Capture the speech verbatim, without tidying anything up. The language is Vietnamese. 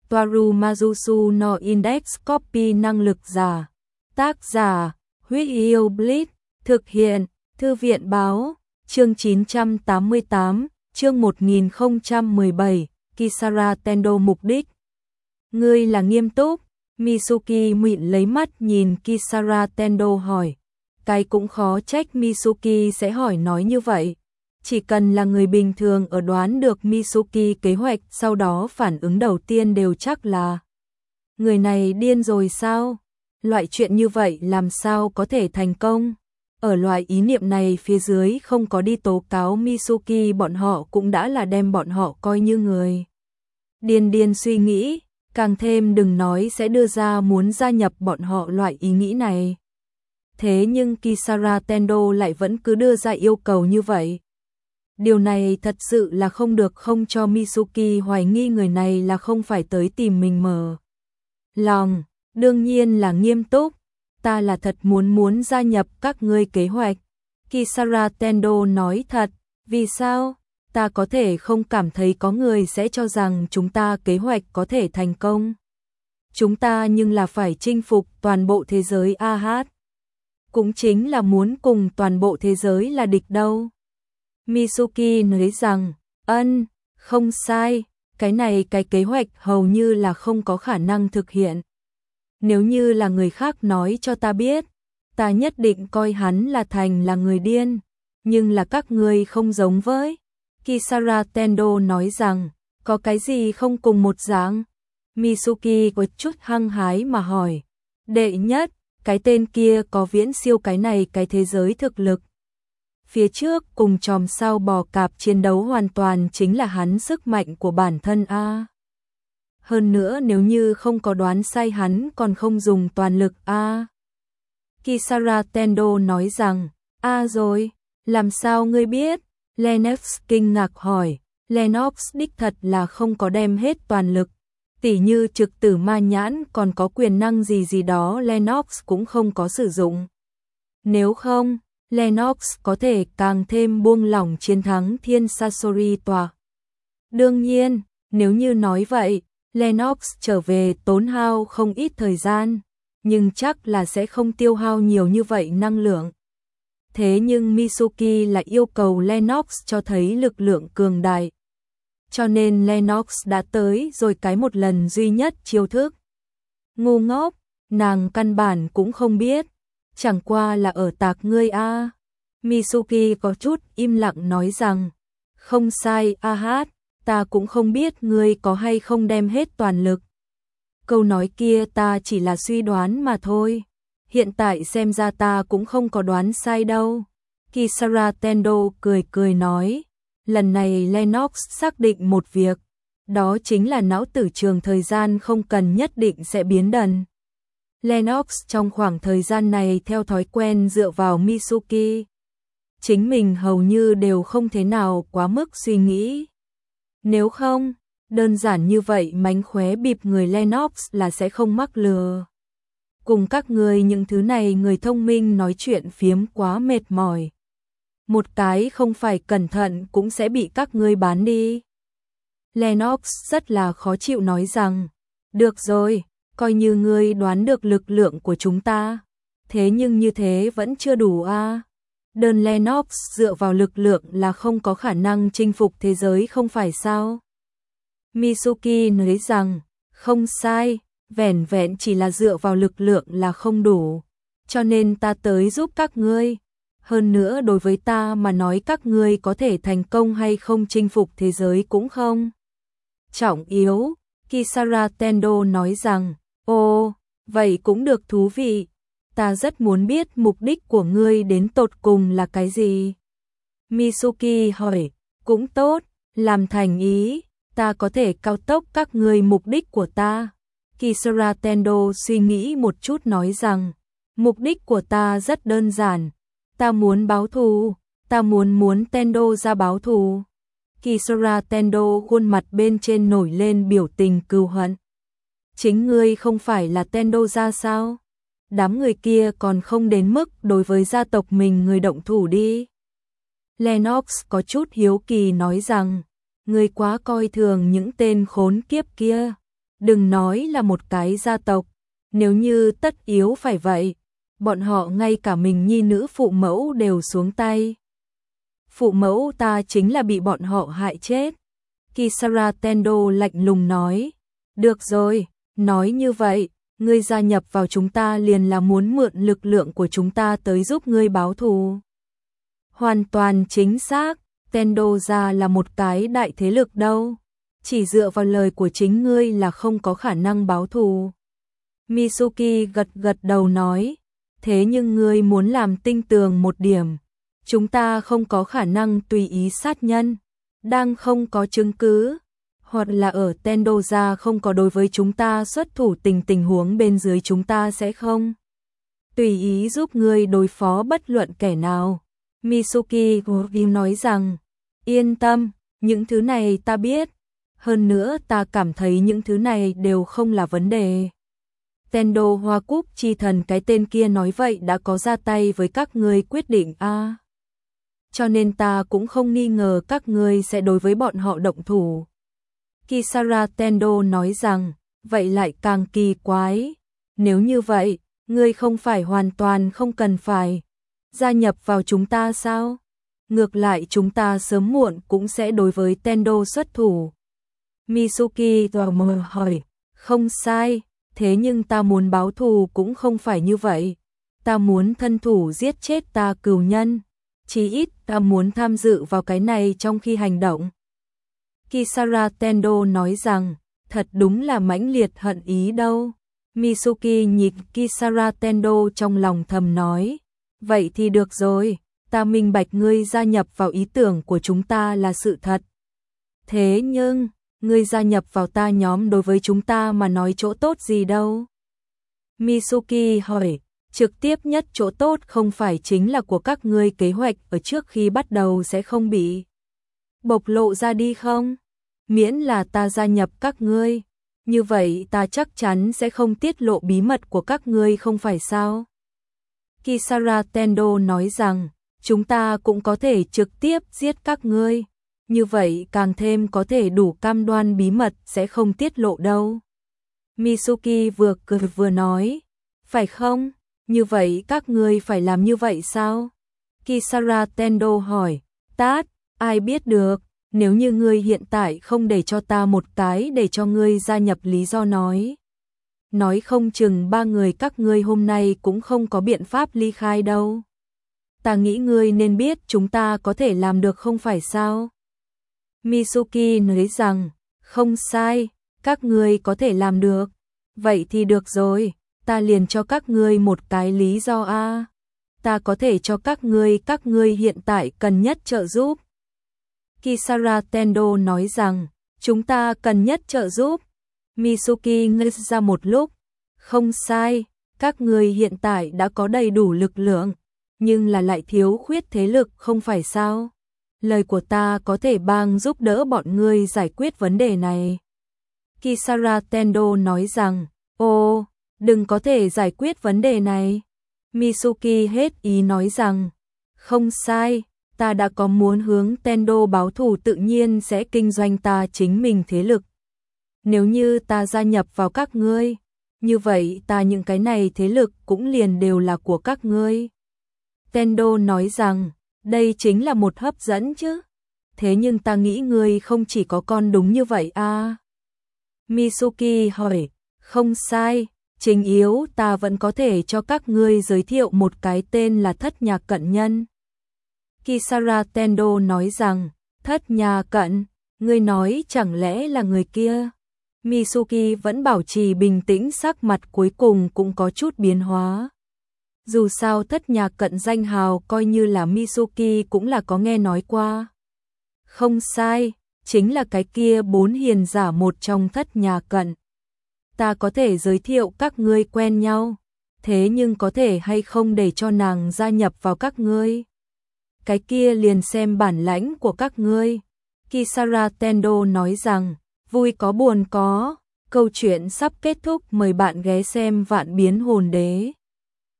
Toaru Majusu no Index Copy năng lực giả. Tác giả, Huyết Yêu Blitz, thực hiện, Thư viện báo, chương chín trăm tám mươi tám, chương một nghìn không trăm mười bảy, Kisara Tendo mục đích. Ngươi là nghiêm túc, Mitsuki mịn lấy mắt nhìn Kisara Tendo hỏi. Cái cũng khó trách Mitsuki sẽ hỏi nói như vậy. Chỉ cần là người bình thường ở đoán được Mitsuki kế hoạch, sau đó phản ứng đầu tiên đều chắc là người này điên rồi sao? Loại chuyện như vậy làm sao có thể thành công? Ở loại ý niệm này phía dưới không có đi tố cáo Mitsuki, bọn họ cũng đã là đem bọn họ coi như người điên điên suy nghĩ, càng thêm đừng nói sẽ đưa ra muốn gia nhập bọn họ loại ý nghĩ này. Thế nhưng Kisara Tendo lại vẫn cứ đưa ra yêu cầu như vậy. Điều này thật sự là không được, không cho Mitsuki hoài nghi người này là không phải tới tìm mình mở lòng. Đương nhiên là nghiêm túc, ta là thật muốn muốn gia nhập các ngươi kế hoạch. Kisara Tendo nói thật, vì sao? Ta có thể không cảm thấy có người sẽ cho rằng chúng ta kế hoạch có thể thành công. Chúng ta nhưng là phải chinh phục toàn bộ thế giới a hát. Cũng chính là muốn cùng toàn bộ thế giới là địch đâu. Mitsuki nói rằng, ân, không sai, cái này cái kế hoạch hầu như là không có khả năng thực hiện. Nếu như là người khác nói cho ta biết, ta nhất định coi hắn là thành là người điên, nhưng là các ngươi không giống với. Kisara Tendo nói rằng, có cái gì không cùng một dạng? Mitsuki có chút hăng hái mà hỏi. Đệ nhất, cái tên kia có viễn siêu cái này cái thế giới thực lực. Phía trước cùng chòm sao bò cạp chiến đấu hoàn toàn chính là hắn sức mạnh của bản thân a. Hơn nữa nếu như không có đoán sai hắn còn không dùng toàn lực a. Kisara Tendo nói rằng, a rồi, làm sao ngươi biết? Lennox kinh ngạc hỏi, Lennox đích thật là không có đem hết toàn lực. Tỉ như trực tử ma nhãn còn có quyền năng gì gì đó Lennox cũng không có sử dụng. Nếu không, Lennox có thể càng thêm buông lỏng chiến thắng Thiên Sasori tòa. Đương nhiên, nếu như nói vậy, Lennox trở về tốn hao không ít thời gian, nhưng chắc là sẽ không tiêu hao nhiều như vậy năng lượng. Thế nhưng Mitsuki lại yêu cầu Lennox cho thấy lực lượng cường đại. Cho nên Lennox đã tới rồi cái một lần duy nhất chiêu thức. Ngu ngốc, nàng căn bản cũng không biết, chẳng qua là ở tạc ngươi a. Mitsuki có chút im lặng nói rằng, không sai a hát, ta cũng không biết ngươi có hay không đem hết toàn lực. Câu nói kia ta chỉ là suy đoán mà thôi. Hiện tại xem ra ta cũng không có đoán sai đâu. Kisara Tendo cười cười nói, lần này Lennox xác định một việc, đó chính là não tử trường thời gian không cần nhất định sẽ biến đần. Lennox trong khoảng thời gian này theo thói quen dựa vào Mitsuki. Chính mình hầu như đều không thế nào quá mức suy nghĩ. Nếu không, đơn giản như vậy mánh khóe bịp người Lennox là sẽ không mắc lừa. Cùng các người những thứ này người thông minh nói chuyện phiếm quá mệt mỏi. Một cái không phải cẩn thận cũng sẽ bị các ngươi bán đi. Lennox rất là khó chịu nói rằng, được rồi, coi như ngươi đoán được lực lượng của chúng ta. Thế nhưng như thế vẫn chưa đủ a. À. Đơn Lennox dựa vào lực lượng là không có khả năng chinh phục thế giới không phải sao? Mitsuki nói rằng, không sai, vẻn vẹn chỉ là dựa vào lực lượng là không đủ, cho nên ta tới giúp các ngươi. Hơn nữa đối với ta mà nói các ngươi có thể thành công hay không chinh phục thế giới cũng không trọng yếu. Kisara Tendo nói rằng, ồ, vậy cũng được thú vị. Ta rất muốn biết mục đích của ngươi đến tột cùng là cái gì. Mitsuki hỏi, cũng tốt, làm thành ý, ta có thể cao tốc các ngươi mục đích của ta. Kisara Tendo suy nghĩ một chút nói rằng, mục đích của ta rất đơn giản, ta muốn báo thù, ta muốn muốn Tendo ra báo thù. Kisara Tendo khuôn mặt bên trên nổi lên biểu tình cừu hận. Chính ngươi không phải là Tendo ra sao? Đám người kia còn không đến mức đối với gia tộc mình người động thủ đi. Lennox có chút hiếu kỳ nói rằng, ngươi quá coi thường những tên khốn kiếp kia. Đừng nói là một cái gia tộc, nếu như tất yếu phải vậy, bọn họ ngay cả mình nhi nữ phụ mẫu đều xuống tay. Phụ mẫu ta chính là bị bọn họ hại chết. Kisara Tendo lạnh lùng nói. Được rồi, nói như vậy, ngươi gia nhập vào chúng ta liền là muốn mượn lực lượng của chúng ta tới giúp ngươi báo thù. Hoàn toàn chính xác, Tendo gia là một cái đại thế lực đâu. Chỉ dựa vào lời của chính ngươi là không có khả năng báo thù. Mitsuki gật gật đầu nói. Thế nhưng ngươi muốn làm tinh tường một điểm. Chúng ta không có khả năng tùy ý sát nhân. Đang không có chứng cứ. Hoặc là ở Tendo gia không có đối với chúng ta xuất thủ tình tình huống bên dưới chúng ta sẽ không tùy ý giúp ngươi đối phó bất luận kẻ nào. Mitsuki Gorim nói rằng, yên tâm, những thứ này ta biết. Hơn nữa ta cảm thấy những thứ này đều không là vấn đề. Tendo Hoa Cúc chi thần cái tên kia nói vậy đã có ra tay với các ngươi quyết định a. À. Cho nên ta cũng không nghi ngờ các ngươi sẽ đối với bọn họ động thủ. Kisara Tendo nói rằng, vậy lại càng kỳ quái. Nếu như vậy, ngươi không phải hoàn toàn không cần phải gia nhập vào chúng ta sao? Ngược lại chúng ta sớm muộn cũng sẽ đối với Tendo xuất thủ. Mitsuki tò mò hỏi, không sai, thế nhưng ta muốn báo thù cũng không phải như vậy. Ta muốn thân thủ giết chết ta cừu nhân. Chí ít ta muốn tham dự vào cái này trong khi hành động. Kisara Tendo nói rằng, thật đúng là mãnh liệt hận ý đâu. Mitsuki nhìn Kisara Tendo trong lòng thầm nói, vậy thì được rồi, ta minh bạch ngươi gia nhập vào ý tưởng của chúng ta là sự thật. Thế nhưng, ngươi gia nhập vào ta nhóm đối với chúng ta mà nói chỗ tốt gì đâu? Mitsuki hỏi, trực tiếp nhất chỗ tốt không phải chính là của các ngươi kế hoạch ở trước khi bắt đầu sẽ không bị bộc lộ ra đi không? Miễn là ta gia nhập các ngươi, như vậy ta chắc chắn sẽ không tiết lộ bí mật của các ngươi không phải sao? Kisara Tendo nói rằng, chúng ta cũng có thể trực tiếp giết các ngươi, như vậy càng thêm có thể đủ cam đoan bí mật sẽ không tiết lộ đâu. Mitsuki vừa cười vừa nói, phải không? Như vậy các ngươi phải làm như vậy sao? Kisara Tendo hỏi, tát, ai biết được, nếu như ngươi hiện tại không để cho ta một cái để cho ngươi gia nhập lý do nói. Nói không chừng ba người các ngươi hôm nay cũng không có biện pháp ly khai đâu. Ta nghĩ ngươi nên biết chúng ta có thể làm được không phải sao? Mitsuki nói rằng, không sai, các ngươi có thể làm được. Vậy thì được rồi, ta liền cho các ngươi một cái lý do a. Ta có thể cho các ngươi các ngươi hiện tại cần nhất trợ giúp. Kisara Tendo nói rằng, chúng ta cần nhất trợ giúp. Mitsuki ngây ra một lúc, không sai, các ngươi hiện tại đã có đầy đủ lực lượng, nhưng là lại thiếu khuyết thế lực không phải sao? Lời của ta có thể bang giúp đỡ bọn ngươi giải quyết vấn đề này. Kisara Tendo nói rằng, ô, đừng có thể giải quyết vấn đề này. Mitsuki hết ý nói rằng, không sai, ta đã có muốn hướng Tendo báo thù tự nhiên sẽ kinh doanh ta chính mình thế lực. Nếu như ta gia nhập vào các ngươi, như vậy ta những cái này thế lực cũng liền đều là của các ngươi. Tendo nói rằng, đây chính là một hấp dẫn chứ. Thế nhưng ta nghĩ ngươi không chỉ có con đúng như vậy à. Mitsuki hỏi, không sai, chính yếu ta vẫn có thể cho các ngươi giới thiệu một cái tên là Thất Nhà Cận Nhân. Kisara Tendo nói rằng, Thất Nhà Cận, ngươi nói chẳng lẽ là người kia? Mitsuki vẫn bảo trì bình tĩnh, sắc mặt cuối cùng cũng có chút biến hóa. Dù sao Thất Nhà Cận danh hào coi như là Mitsuki cũng là có nghe nói qua. Không sai, chính là cái kia bốn hiền giả một trong Thất Nhà Cận. Ta có thể giới thiệu các ngươi quen nhau, thế nhưng có thể hay không để cho nàng gia nhập vào các ngươi? Cái kia liền xem bản lãnh của các ngươi. Kisara Tendo nói rằng, vui có buồn có, câu chuyện sắp kết thúc, mời bạn ghé xem Vạn Biến Hồn Đế.